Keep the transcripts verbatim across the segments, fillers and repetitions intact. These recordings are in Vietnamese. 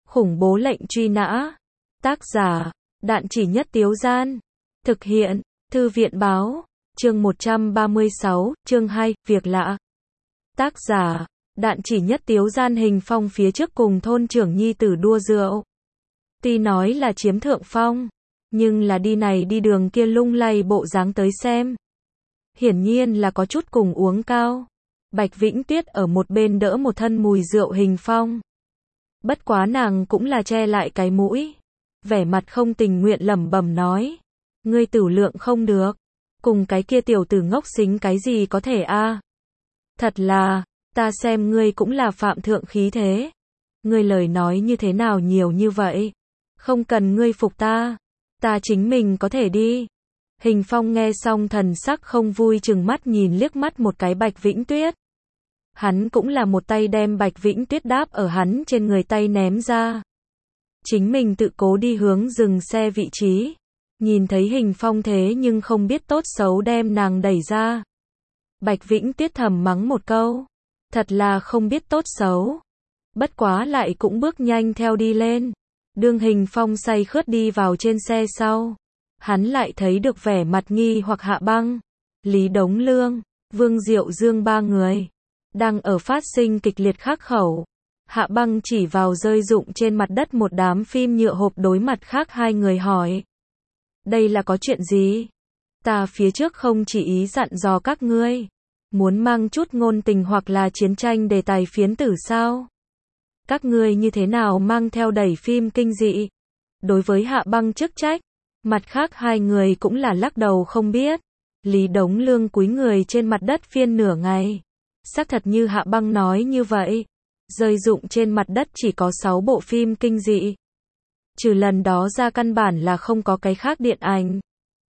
Khủng bố lệnh truy nã. Tác giả, Đạn Chỉ Nhất Tiếu Gian. Thực hiện, Thư viện Báo. Chương một trăm ba mươi sáu, chương hai, việc lạ. Tác giả, Đạn Chỉ Nhất Tiếu Gian. Hình Phong phía trước cùng thôn trưởng nhi tử đua rượu. Tuy nói là chiếm thượng phong, nhưng là đi này đi đường kia lung lay bộ dáng tới xem. Hiển nhiên là có chút cùng uống cao. Bạch Vĩnh Tuyết ở một bên đỡ một thân mùi rượu Hình Phong. Bất quá nàng cũng là che lại cái mũi. Vẻ mặt không tình nguyện lẩm bẩm nói. Ngươi tử lượng không được. Cùng cái kia tiểu tử ngốc xính cái gì có thể a? Thật là, ta xem ngươi cũng là phạm thượng khí thế. Ngươi lời nói như thế nào nhiều như vậy? Không cần ngươi phục ta. Ta chính mình có thể đi. Hình Phong nghe xong thần sắc không vui chừng mắt nhìn liếc mắt một cái Bạch Vĩnh Tuyết. Hắn cũng là một tay đem Bạch Vĩnh Tuyết đáp ở hắn trên người tay ném ra. Chính mình tự cố đi hướng dừng xe vị trí. Nhìn thấy Hình Phong thế nhưng không biết tốt xấu đem nàng đẩy ra. Bạch Vĩnh Tuyết thầm mắng một câu. Thật là không biết tốt xấu. Bất quá lại cũng bước nhanh theo đi lên. Đương Hình Phong say khướt đi vào trên xe sau. Hắn lại thấy được vẻ mặt nghi hoặc Hạ Băng, Lý Đống Lương, Vương Diệu Dương ba người. Đang ở phát sinh kịch liệt khắc khẩu. Hạ Băng chỉ vào rơi rụng trên mặt đất một đám phim nhựa hộp đối mặt khác hai người hỏi. Đây là có chuyện gì? Ta phía trước không chỉ ý dặn dò các ngươi. Muốn mang chút ngôn tình hoặc là chiến tranh đề tài phiến tử sao? Các ngươi như thế nào mang theo đẩy phim kinh dị? Đối với Hạ Băng chức trách, mặt khác hai người cũng là lắc đầu không biết. Lý Đống Lương cúi người trên mặt đất phiên nửa ngày. Xác thật như Hạ Băng nói như vậy. Rơi rụng trên mặt đất chỉ có sáu bộ phim kinh dị. Trừ lần đó ra căn bản là không có cái khác điện ảnh.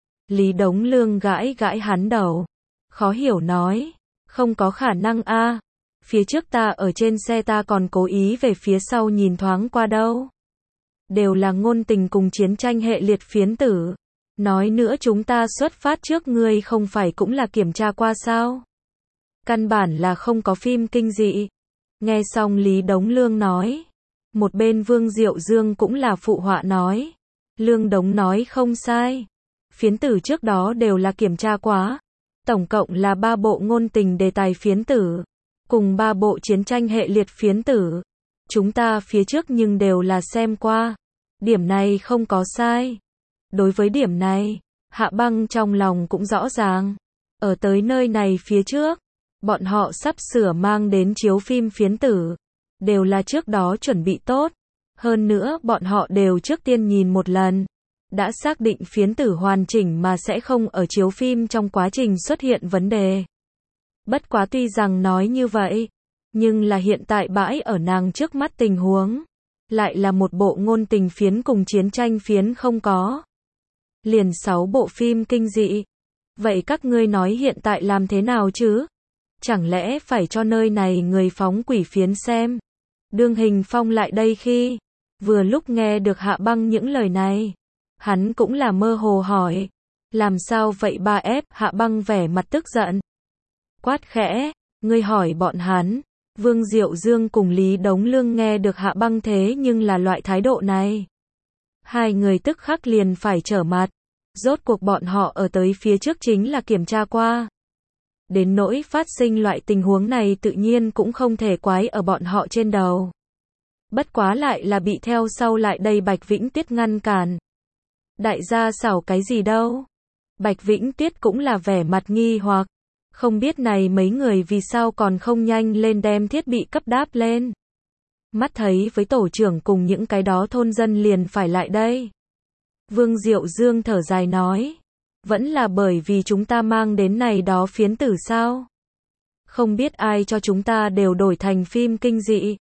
Lý Đống Lương gãi gãi hắn đầu. Khó hiểu nói. Không có khả năng a. Phía trước ta ở trên xe ta còn cố ý về phía sau nhìn thoáng qua đâu. Đều là ngôn tình cùng chiến tranh hệ liệt phiến tử. Nói nữa chúng ta xuất phát trước ngươi không phải cũng là kiểm tra qua sao? Căn bản là không có phim kinh dị. Nghe xong Lý Đống Lương nói. Một bên Vương Diệu Dương cũng là phụ họa nói. Lương Đống nói không sai. Phiến tử trước đó đều là kiểm tra quá. Tổng cộng là ba bộ ngôn tình đề tài phiến tử. Cùng ba bộ chiến tranh hệ liệt phiến tử. Chúng ta phía trước nhưng đều là xem qua. Điểm này không có sai. Đối với điểm này, Hạ Băng trong lòng cũng rõ ràng. Ở tới nơi này phía trước, bọn họ sắp sửa mang đến chiếu phim phiến tử. Đều là trước đó chuẩn bị tốt. Hơn nữa bọn họ đều trước tiên nhìn một lần. Đã xác định phiến tử hoàn chỉnh mà sẽ không ở chiếu phim trong quá trình xuất hiện vấn đề. Bất quá tuy rằng nói như vậy, nhưng là hiện tại bãi ở nàng trước mắt tình huống. Lại là một bộ ngôn tình phiến cùng chiến tranh phiến không có. Liền sáu bộ phim kinh dị. Vậy các ngươi nói hiện tại làm thế nào chứ? Chẳng lẽ phải cho nơi này người phóng quỷ phiến xem? Đương Hình Phong lại đây khi vừa lúc nghe được Hạ Băng những lời này, hắn cũng là mơ hồ hỏi. Làm sao vậy ba ép? Hạ Băng vẻ mặt tức giận. Quát khẽ, ngươi hỏi bọn hắn. Vương Diệu Dương cùng Lý Đống Lương nghe được Hạ Băng thế nhưng là loại thái độ này. Hai người tức khắc liền phải trở mặt. Rốt cuộc bọn họ ở tới phía trước chính là kiểm tra qua. Đến nỗi phát sinh loại tình huống này tự nhiên cũng không thể quái ở bọn họ trên đầu. Bất quá lại là bị theo sau lại đây Bạch Vĩnh Tuyết ngăn cản. Đại gia xảo cái gì đâu? Bạch Vĩnh Tuyết cũng là vẻ mặt nghi hoặc. Không biết này mấy người vì sao còn không nhanh lên đem thiết bị cấp đáp lên. Mắt thấy với tổ trưởng cùng những cái đó thôn dân liền phải lại đây. Vương Diệu Dương thở dài nói. Vẫn là bởi vì chúng ta mang đến này đó phiến tử sao? Không biết ai cho chúng ta đều đổi thành phim kinh dị.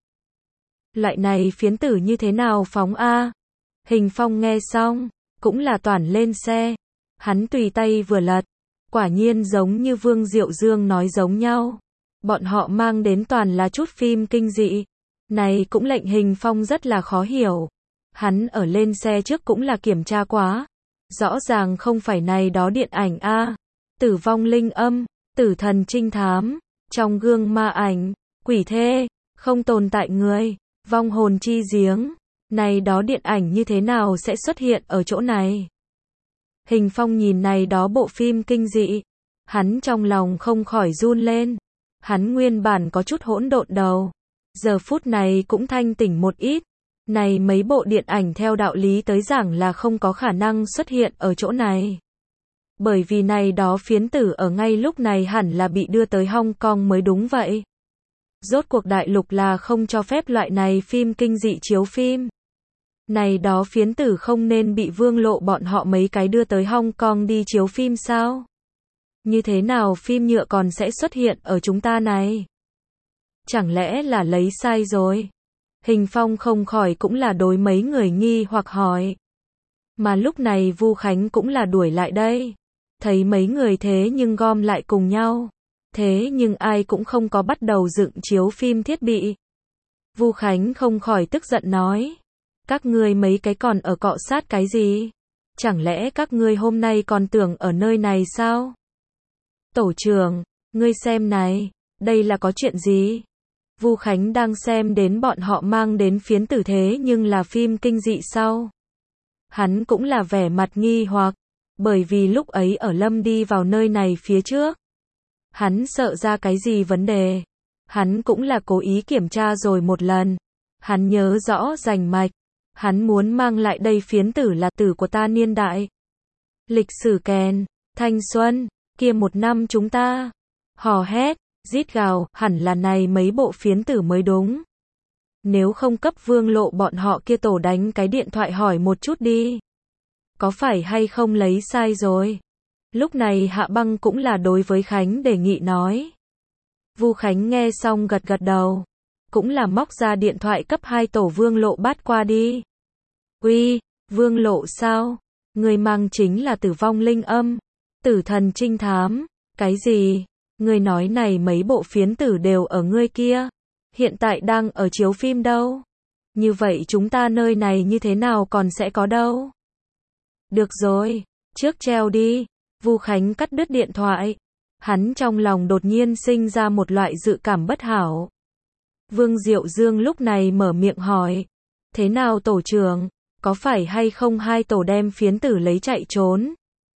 Loại này phiến tử như thế nào phóng a? Hình Phong nghe xong, cũng là toàn lên xe. Hắn tùy tay vừa lật. Quả nhiên giống như Vương Diệu Dương nói giống nhau. Bọn họ mang đến toàn là chút phim kinh dị. Này cũng lệnh Hình Phong rất là khó hiểu. Hắn ở lên xe trước cũng là kiểm tra quá. Rõ ràng không phải này đó điện ảnh a. Tử vong linh âm, tử thần trinh thám, trong gương ma ảnh, quỷ thê, không tồn tại người, vong hồn chi giếng. Này đó điện ảnh như thế nào sẽ xuất hiện ở chỗ này? Hình Phong nhìn này đó bộ phim kinh dị, hắn trong lòng không khỏi run lên. Hắn nguyên bản có chút hỗn độn đầu, giờ phút này cũng thanh tỉnh một ít. Này mấy bộ điện ảnh theo đạo lý tới giảng là không có khả năng xuất hiện ở chỗ này. Bởi vì này đó phiến tử ở ngay lúc này hẳn là bị đưa tới Hong Kong mới đúng vậy. Rốt cuộc đại lục là không cho phép loại này phim kinh dị chiếu phim. Này đó phiến tử không nên bị Vương Lộ bọn họ mấy cái đưa tới Hong Kong đi chiếu phim sao? Như thế nào phim nhựa còn sẽ xuất hiện ở chúng ta này? Chẳng lẽ là lấy sai rồi? Hình Phong không khỏi cũng là đối mấy người nghi hoặc hỏi. Mà lúc này Vu Khánh cũng là đuổi lại đây. Thấy mấy người thế nhưng gom lại cùng nhau. Thế nhưng ai cũng không có bắt đầu dựng chiếu phim thiết bị. Vu Khánh không khỏi tức giận nói. Các ngươi mấy cái còn ở cọ sát cái gì? Chẳng lẽ các ngươi hôm nay còn tưởng ở nơi này sao? Tổ trưởng, ngươi xem này, đây là có chuyện gì? Vu Khánh đang xem đến bọn họ mang đến phiến tử thế nhưng là phim kinh dị sao? Hắn cũng là vẻ mặt nghi hoặc, bởi vì lúc ấy ở Lâm đi vào nơi này phía trước. Hắn sợ ra cái gì vấn đề. Hắn cũng là cố ý kiểm tra rồi một lần. Hắn nhớ rõ rành mạch. Hắn muốn mang lại đây phiến tử là tử của ta niên đại. Lịch sử kèn, thanh xuân, kia một năm chúng ta. Hò hét, rít gào, hẳn là này mấy bộ phiến tử mới đúng. Nếu không cấp Vương Lộ bọn họ kia tổ đánh cái điện thoại hỏi một chút đi. Có phải hay không lấy sai rồi? Lúc này Hạ Băng cũng là đối với Khánh đề nghị nói. Vu Khánh nghe xong gật gật đầu. Cũng là móc ra điện thoại cấp hai tổ Vương Lộ bắt qua đi. Uy, Vương Lộ sao? Người mang chính là Tử Vong Linh Âm, Tử Thần Trinh Thám. Cái gì? Người nói này mấy bộ phiến tử đều ở ngươi kia. Hiện tại đang ở chiếu phim đâu? Như vậy chúng ta nơi này như thế nào còn sẽ có đâu? Được rồi, trước treo đi. Vu Khánh cắt đứt điện thoại. Hắn trong lòng đột nhiên sinh ra một loại dự cảm bất hảo. Vương Diệu Dương lúc này mở miệng hỏi. Thế nào tổ trưởng? Có phải hay không hai tổ đem phiến tử lấy chạy trốn?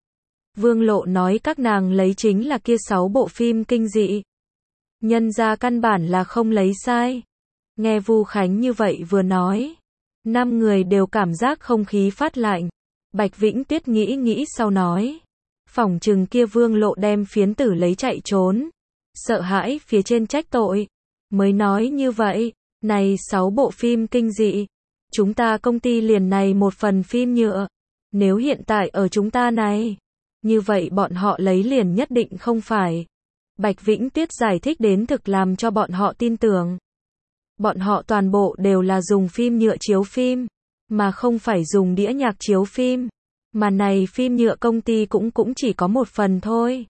Vương Lộ nói các nàng lấy chính là kia sáu bộ phim kinh dị. Nhân ra căn bản là không lấy sai. Nghe Vu Khánh như vậy vừa nói. Năm người đều cảm giác không khí phát lạnh. Bạch Vĩnh Tuyết nghĩ nghĩ sau nói. Phỏng chừng kia Vương Lộ đem phiến tử lấy chạy trốn. Sợ hãi phía trên trách tội. Mới nói như vậy. Này sáu bộ phim kinh dị. Chúng ta công ty liền này một phần phim nhựa. Nếu hiện tại ở chúng ta này. Như vậy bọn họ lấy liền nhất định không phải. Bạch Vĩnh Tuyết giải thích đến thực làm cho bọn họ tin tưởng. Bọn họ toàn bộ đều là dùng phim nhựa chiếu phim. Mà không phải dùng đĩa nhạc chiếu phim. Mà này phim nhựa công ty cũng cũng chỉ có một phần thôi.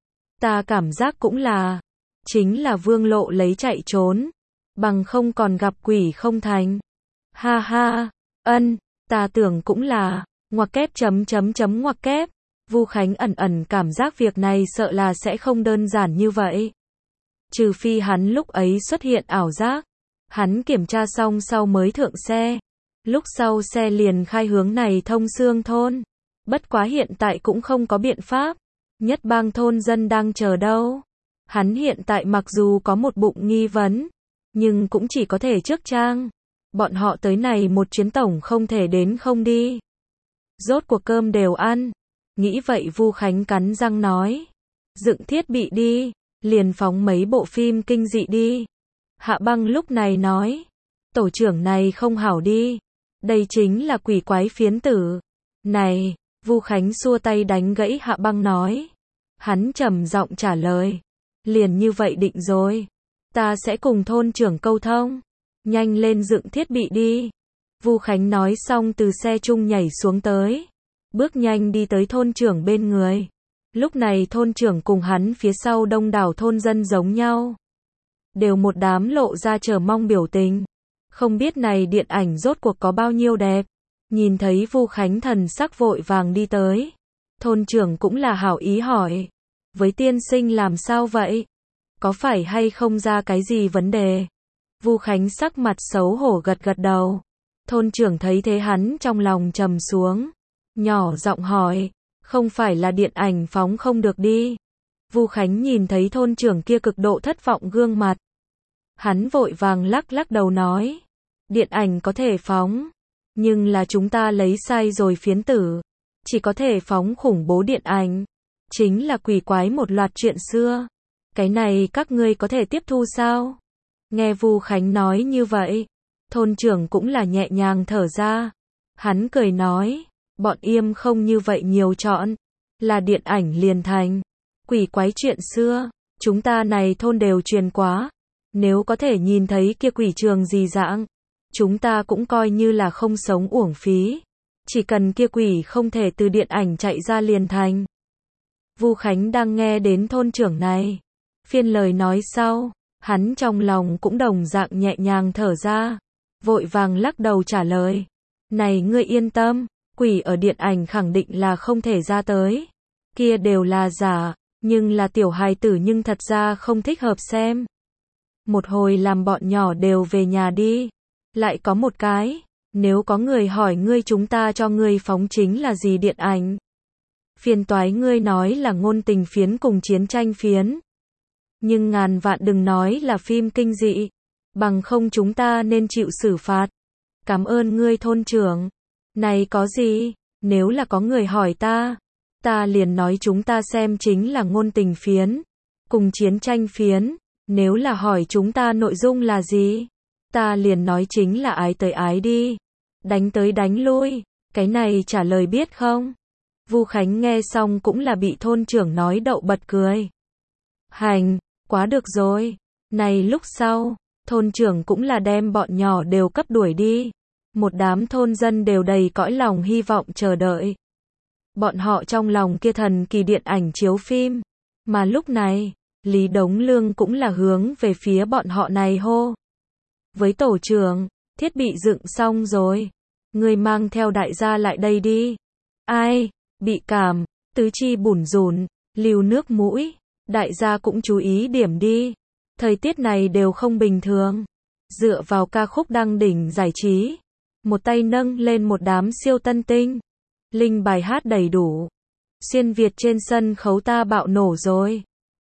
Ta cảm giác cũng là. Chính là Vương Lộ lấy chạy trốn. Bằng không còn gặp quỷ không thành. Ha ha, ân, ta tưởng cũng là. Ngoặc kép chấm chấm chấm ngoặc kép. Vu Khánh ẩn ẩn cảm giác việc này sợ là sẽ không đơn giản như vậy. Trừ phi hắn lúc ấy xuất hiện ảo giác. Hắn kiểm tra xong sau mới thượng xe. Lúc sau xe liền khai hướng này thông xương thôn. Bất quá hiện tại cũng không có biện pháp. Nhất bang thôn dân đang chờ đâu. Hắn hiện tại mặc dù có một bụng nghi vấn. Nhưng cũng chỉ có thể trước trang. Bọn họ tới này một chuyến tổng không thể đến không đi. Rốt cuộc cơm đều ăn. Nghĩ vậy Vu Khánh cắn răng nói. Dựng thiết bị đi. Liền phóng mấy bộ phim kinh dị đi. Hạ Băng lúc này nói. Tổ trưởng này không hảo đi. Đây chính là quỷ quái phiến tử. Này, Vu Khánh xua tay đánh gãy Hạ Băng nói. Hắn trầm giọng trả lời. Liền như vậy định rồi. Ta sẽ cùng thôn trưởng câu thông. Nhanh lên dựng thiết bị đi. Vu Khánh nói xong từ xe chung nhảy xuống tới. Bước nhanh đi tới thôn trưởng bên người. Lúc này thôn trưởng cùng hắn phía sau đông đảo thôn dân giống nhau. Đều một đám lộ ra chờ mong biểu tình. Không biết này điện ảnh rốt cuộc có bao nhiêu đẹp. Nhìn thấy Vu Khánh thần sắc vội vàng đi tới. Thôn trưởng cũng là hảo ý hỏi. Với tiên sinh làm sao vậy? Có phải hay không ra cái gì vấn đề? Vu Khánh sắc mặt xấu hổ gật gật đầu. Thôn trưởng thấy thế hắn trong lòng trầm xuống, nhỏ giọng hỏi, không phải là điện ảnh phóng không được đi. Vu Khánh nhìn thấy thôn trưởng kia cực độ thất vọng gương mặt. Hắn vội vàng lắc lắc đầu nói, điện ảnh có thể phóng, nhưng là chúng ta lấy sai rồi phiến tử, chỉ có thể phóng khủng bố điện ảnh, chính là quỷ quái một loạt chuyện xưa. Cái này các ngươi có thể tiếp thu sao? Nghe Vu Khánh nói như vậy, thôn trưởng cũng là nhẹ nhàng thở ra. Hắn cười nói, bọn yêm không như vậy nhiều chọn, là điện ảnh liền thành. Quỷ quái chuyện xưa, chúng ta này thôn đều truyền quá. Nếu có thể nhìn thấy kia quỷ trường gì dạng, chúng ta cũng coi như là không sống uổng phí. Chỉ cần kia quỷ không thể từ điện ảnh chạy ra liền thành. Vu Khánh đang nghe đến thôn trưởng này, phiên lời nói sau, hắn trong lòng cũng đồng dạng nhẹ nhàng thở ra, vội vàng lắc đầu trả lời. Này ngươi yên tâm, quỷ ở điện ảnh khẳng định là không thể ra tới. Kia đều là giả, nhưng là tiểu hài tử nhưng thật ra không thích hợp xem. Một hồi làm bọn nhỏ đều về nhà đi. Lại có một cái, nếu có người hỏi ngươi chúng ta cho ngươi phóng chính là gì điện ảnh? Phiền toái ngươi nói là ngôn tình phiến cùng chiến tranh phiến. Nhưng ngàn vạn đừng nói là phim kinh dị, bằng không chúng ta nên chịu xử phạt. Cảm ơn ngươi thôn trưởng. Này có gì, nếu là có người hỏi ta, ta liền nói chúng ta xem chính là ngôn tình phiến, cùng chiến tranh phiến. Nếu là hỏi chúng ta nội dung là gì, ta liền nói chính là ái tới ái đi, đánh tới đánh lui, cái này trả lời biết không? Vu Khánh nghe xong cũng là bị thôn trưởng nói đậu bật cười. Hành, quá được rồi. Này lúc sau, thôn trưởng cũng là đem bọn nhỏ đều cấp đuổi đi. Một đám thôn dân đều đầy cõi lòng hy vọng chờ đợi. Bọn họ trong lòng kia thần kỳ điện ảnh chiếu phim. Mà lúc này, Lý Đống Lương cũng là hướng về phía bọn họ này hô. Với tổ trưởng, thiết bị dựng xong rồi. Người mang theo đại gia lại đây đi. Ai, bị cảm, tứ chi bủn rủn, lưu nước mũi. Đại gia cũng chú ý điểm đi. Thời tiết này đều không bình thường. Dựa vào ca khúc đăng đỉnh giải trí. Một tay nâng lên một đám siêu tân tinh. Linh bài hát đầy đủ. Xuyên Việt trên sân khấu ta bạo nổ rồi.